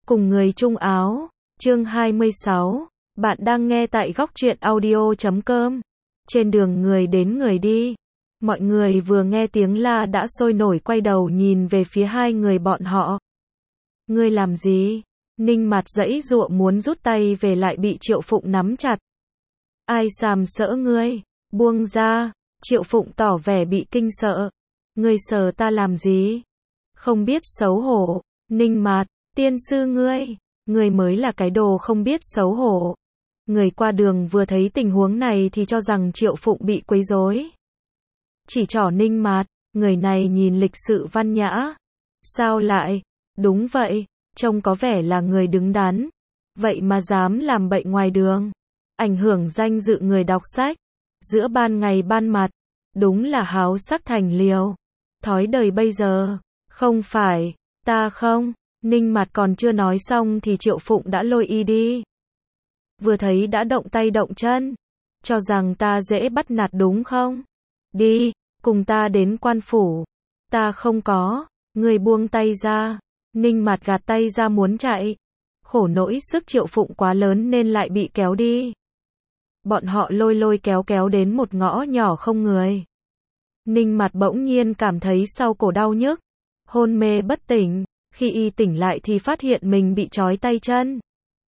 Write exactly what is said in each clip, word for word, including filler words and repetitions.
Cùng người chung áo, chương hai mươi sáu, bạn đang nghe tại góc truyện audio chấm com. Trên đường người đến người đi, mọi người vừa nghe tiếng la đã sôi nổi quay đầu nhìn về phía hai người bọn họ. Ngươi làm gì? Ninh mặt giãy giụa muốn rút tay về lại bị Triệu Phụng nắm chặt. Ai sàm sỡ ngươi? Buông ra. Triệu Phụng tỏ vẻ bị kinh sợ. Ngươi sờ ta làm gì? Không biết xấu hổ. Ninh mặt, tiên sư ngươi, ngươi mới là cái đồ không biết xấu hổ. Người qua đường vừa thấy tình huống này thì cho rằng Triệu Phụng bị quấy rối. Chỉ trỏ Ninh mặt, người này nhìn lịch sự văn nhã. Sao lại? Đúng vậy, trông có vẻ là người đứng đắn. Vậy mà dám làm bậy ngoài đường. Ảnh hưởng danh dự người đọc sách. Giữa ban ngày ban mặt. Đúng là háo sắc thành liều. Thói đời bây giờ. Không phải, ta không. Ninh mặt còn chưa nói xong thì Triệu Phụng đã lôi y đi. Vừa thấy đã động tay động chân. Cho rằng ta dễ bắt nạt đúng không? Đi, cùng ta đến quan phủ. Ta không có. Người buông tay ra. Ninh mặt gạt tay ra muốn chạy. Khổ nỗi sức Triệu Phụng quá lớn nên lại bị kéo đi. Bọn họ lôi lôi kéo kéo đến một ngõ nhỏ không người. Ninh mặt bỗng nhiên cảm thấy sau cổ đau nhức. Hôn mê bất tỉnh. Khi y tỉnh lại thì phát hiện mình bị trói tay chân.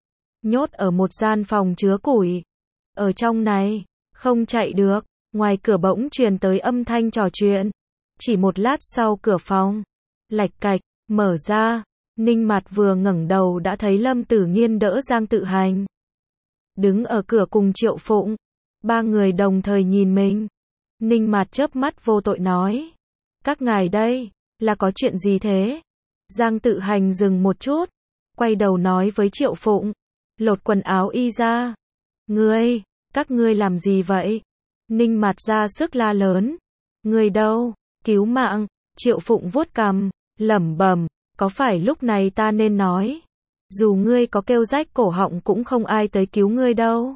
Nhốt ở một gian phòng chứa củi. Ở trong này, không chạy được. Ngoài cửa bỗng truyền tới âm thanh trò chuyện. Chỉ một lát sau cửa phòng, lạch cạch, mở ra. Ninh mặt vừa ngẩng đầu đã thấy Lâm Tử Nghiên đỡ Giang Tự Hành. Đứng ở cửa cùng Triệu Phụng. Ba người đồng thời nhìn mình. Ninh mặt chớp mắt vô tội nói. Các ngài đây, là có chuyện gì thế? Giang Tự Hành dừng một chút. Quay đầu nói với Triệu Phụng. Lột quần áo y ra. Ngươi, các ngươi làm gì vậy? Ninh mặt ra sức la lớn. Ngươi đâu? Cứu mạng. Triệu Phụng vuốt cằm, lẩm bẩm. Có phải lúc này ta nên nói. Dù ngươi có kêu rách cổ họng cũng không ai tới cứu ngươi đâu.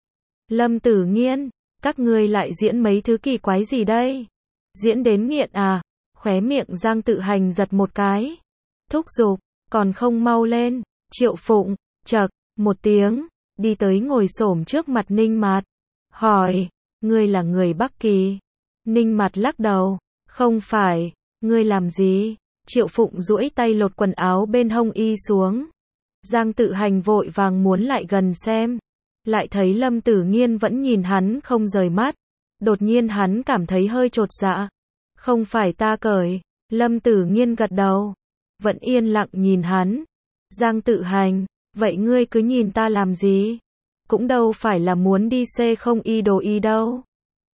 Lâm Tử Nghiên, các ngươi lại diễn mấy thứ kỳ quái gì đây? Diễn đến nghiện à? Khóe miệng Giang Tự Hành giật một cái. Thúc giục, còn không mau lên. Triệu Phụng, chậc, một tiếng, đi tới ngồi xổm trước mặt Ninh mặt. Hỏi, ngươi là người Bắc Kỳ? Ninh mặt lắc đầu, không phải, ngươi làm gì? Triệu Phụng duỗi tay lột quần áo bên hông y xuống. Giang Tự Hành vội vàng muốn lại gần xem. Lại thấy Lâm Tử Nghiên vẫn nhìn hắn không rời mắt. Đột nhiên hắn cảm thấy hơi chột dạ. Không phải ta cởi. Lâm Tử Nghiên gật đầu. Vẫn yên lặng nhìn hắn. Giang Tự Hành, vậy ngươi cứ nhìn ta làm gì? Cũng đâu phải là muốn đi xê không y đồ y đâu.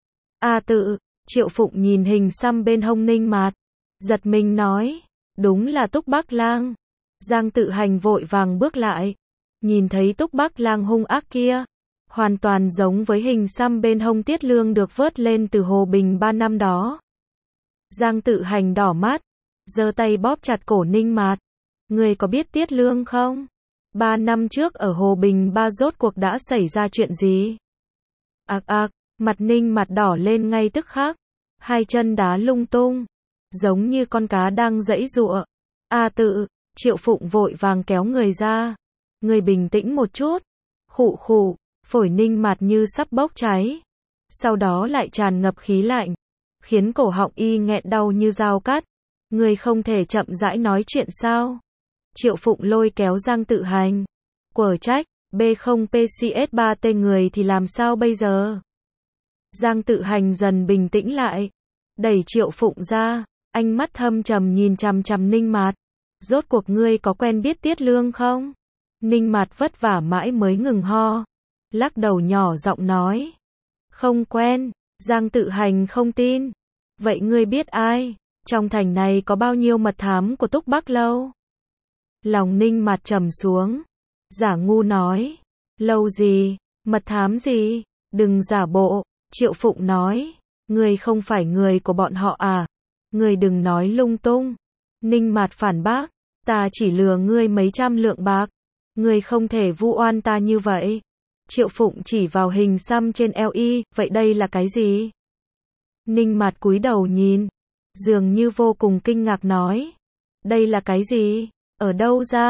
A tự, Triệu Phụng nhìn hình xăm bên hông Ninh mặt. Giật mình nói, đúng là Túc Bắc Lang. Giang Tự Hành vội vàng bước lại. Nhìn thấy Túc Bắc Lang hung ác kia. Hoàn toàn giống với hình xăm bên hông Tiết Lương được vớt lên từ Hồ Bình ba năm đó. Giang Tự Hành đỏ mắt. Giơ tay bóp chặt cổ Ninh mặt. Ngươi có biết Tiết Lương không? Ba năm trước ở Hồ Bình ba rốt cuộc đã xảy ra chuyện gì? Ạc ạc, mặt Ninh mặt đỏ lên ngay tức khắc. Hai chân đá lung tung. Giống như con cá đang giãy giụa. A tự, Triệu Phụng vội vàng kéo người ra. Người bình tĩnh một chút. Khụ khụ, phổi Ninh mặt như sắp bốc cháy. Sau đó lại tràn ngập khí lạnh. Khiến cổ họng y nghẹn đau như dao cắt. Người không thể chậm rãi nói chuyện sao? Triệu Phụng lôi kéo Giang Tự Hành. Quở trách, B không P C S ba T người thì làm sao bây giờ? Giang Tự Hành dần bình tĩnh lại. Đẩy Triệu Phụng ra. Ánh mắt thâm trầm nhìn chằm chằm Ninh mặt. Rốt cuộc ngươi có quen biết Tiết Lương không? Ninh mặt vất vả mãi mới ngừng ho. Lắc đầu nhỏ giọng nói. Không quen. Giang Tự Hành không tin. Vậy ngươi biết ai? Trong thành này có bao nhiêu mật thám của Túc Bắc Lâu? Lòng Ninh mặt trầm xuống. Giả ngu nói. Lâu gì? Mật thám gì? Đừng giả bộ. Triệu Phụng nói. Ngươi không phải người của bọn họ à? Ngươi đừng nói lung tung. Ninh mặt phản bác. Ta chỉ lừa ngươi mấy trăm lượng bạc. Ngươi không thể vu oan ta như vậy. Triệu Phụng chỉ vào hình xăm trên eo y. Vậy đây là cái gì? Ninh mặt cúi đầu nhìn. Dường như vô cùng kinh ngạc nói. Đây là cái gì? Ở đâu ra?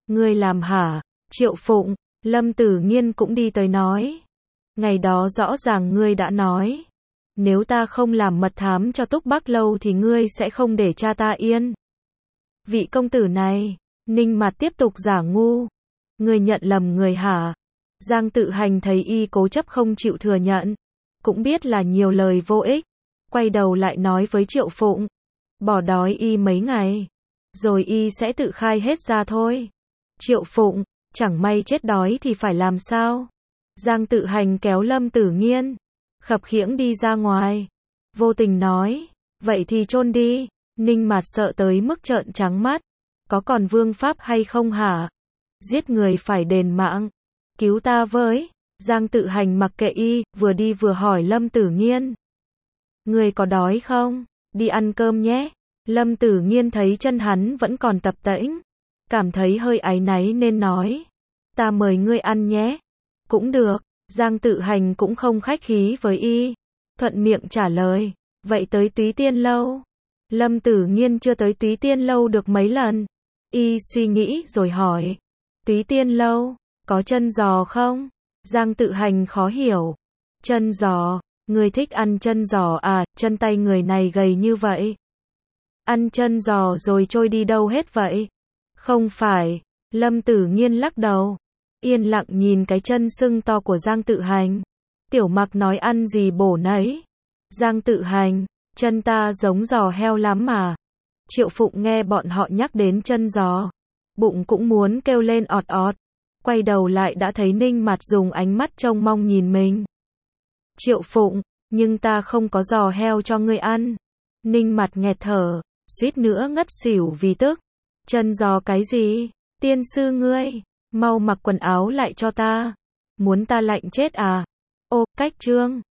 Ngươi làm hả? Triệu Phụng, Lâm Tử Nghiên cũng đi tới nói. Ngày đó rõ ràng ngươi đã nói. Nếu ta không làm mật thám cho Túc Bắc Lâu thì ngươi sẽ không để cha ta yên. Vị công tử này, Ninh Mạt tiếp tục giả ngu. Ngươi nhận lầm người hả? Giang Tự Hành thấy y cố chấp không chịu thừa nhận. Cũng biết là nhiều lời vô ích. Quay đầu lại nói với Triệu Phụng. Bỏ đói y mấy ngày. Rồi y sẽ tự khai hết ra thôi. Triệu Phụng, chẳng may chết đói thì phải làm sao? Giang Tự Hành kéo Lâm Tử Nghiên. Khập khiễng đi ra ngoài. Vô tình nói. Vậy thì chôn đi. Ninh Mạt sợ tới mức trợn trắng mắt. Có còn vương pháp hay không hả? Giết người phải đền mạng. Cứu ta với. Giang Tự Hành mặc kệ y, vừa đi vừa hỏi Lâm Tử Nghiên. Người có đói không? Đi ăn cơm nhé. Lâm Tử Nghiên thấy chân hắn vẫn còn tập tễnh. Cảm thấy hơi áy náy nên nói. Ta mời ngươi ăn nhé. Cũng được. Giang Tự Hành cũng không khách khí với y. Thuận miệng trả lời. Vậy tới Túy Tiên Lâu. Lâm Tử Nghiên chưa tới Túy Tiên Lâu được mấy lần. Y suy nghĩ rồi hỏi. Túy Tiên Lâu, có chân giò không? Giang Tự Hành khó hiểu. Chân giò, người thích ăn chân giò à, chân tay người này gầy như vậy. Ăn chân giò rồi trôi đi đâu hết vậy? Không phải. Lâm Tử Nghiên lắc đầu. Yên lặng nhìn cái chân sưng to của Giang Tự Hành. Tiểu Mặc nói ăn gì bổ nấy. Giang Tự Hành, chân ta giống giò heo lắm mà. Triệu Phụng nghe bọn họ nhắc đến chân giò. Bụng cũng muốn kêu lên ọt ọt. Quay đầu lại đã thấy Ninh Mạt dùng ánh mắt trông mong nhìn mình. Triệu Phụng, nhưng ta không có giò heo cho ngươi ăn. Ninh Mạt nghẹt thở, suýt nữa ngất xỉu vì tức. Chân giò cái gì? Tiên sư ngươi, mau mặc quần áo lại cho ta. Muốn ta lạnh chết à? Ô, cách trương.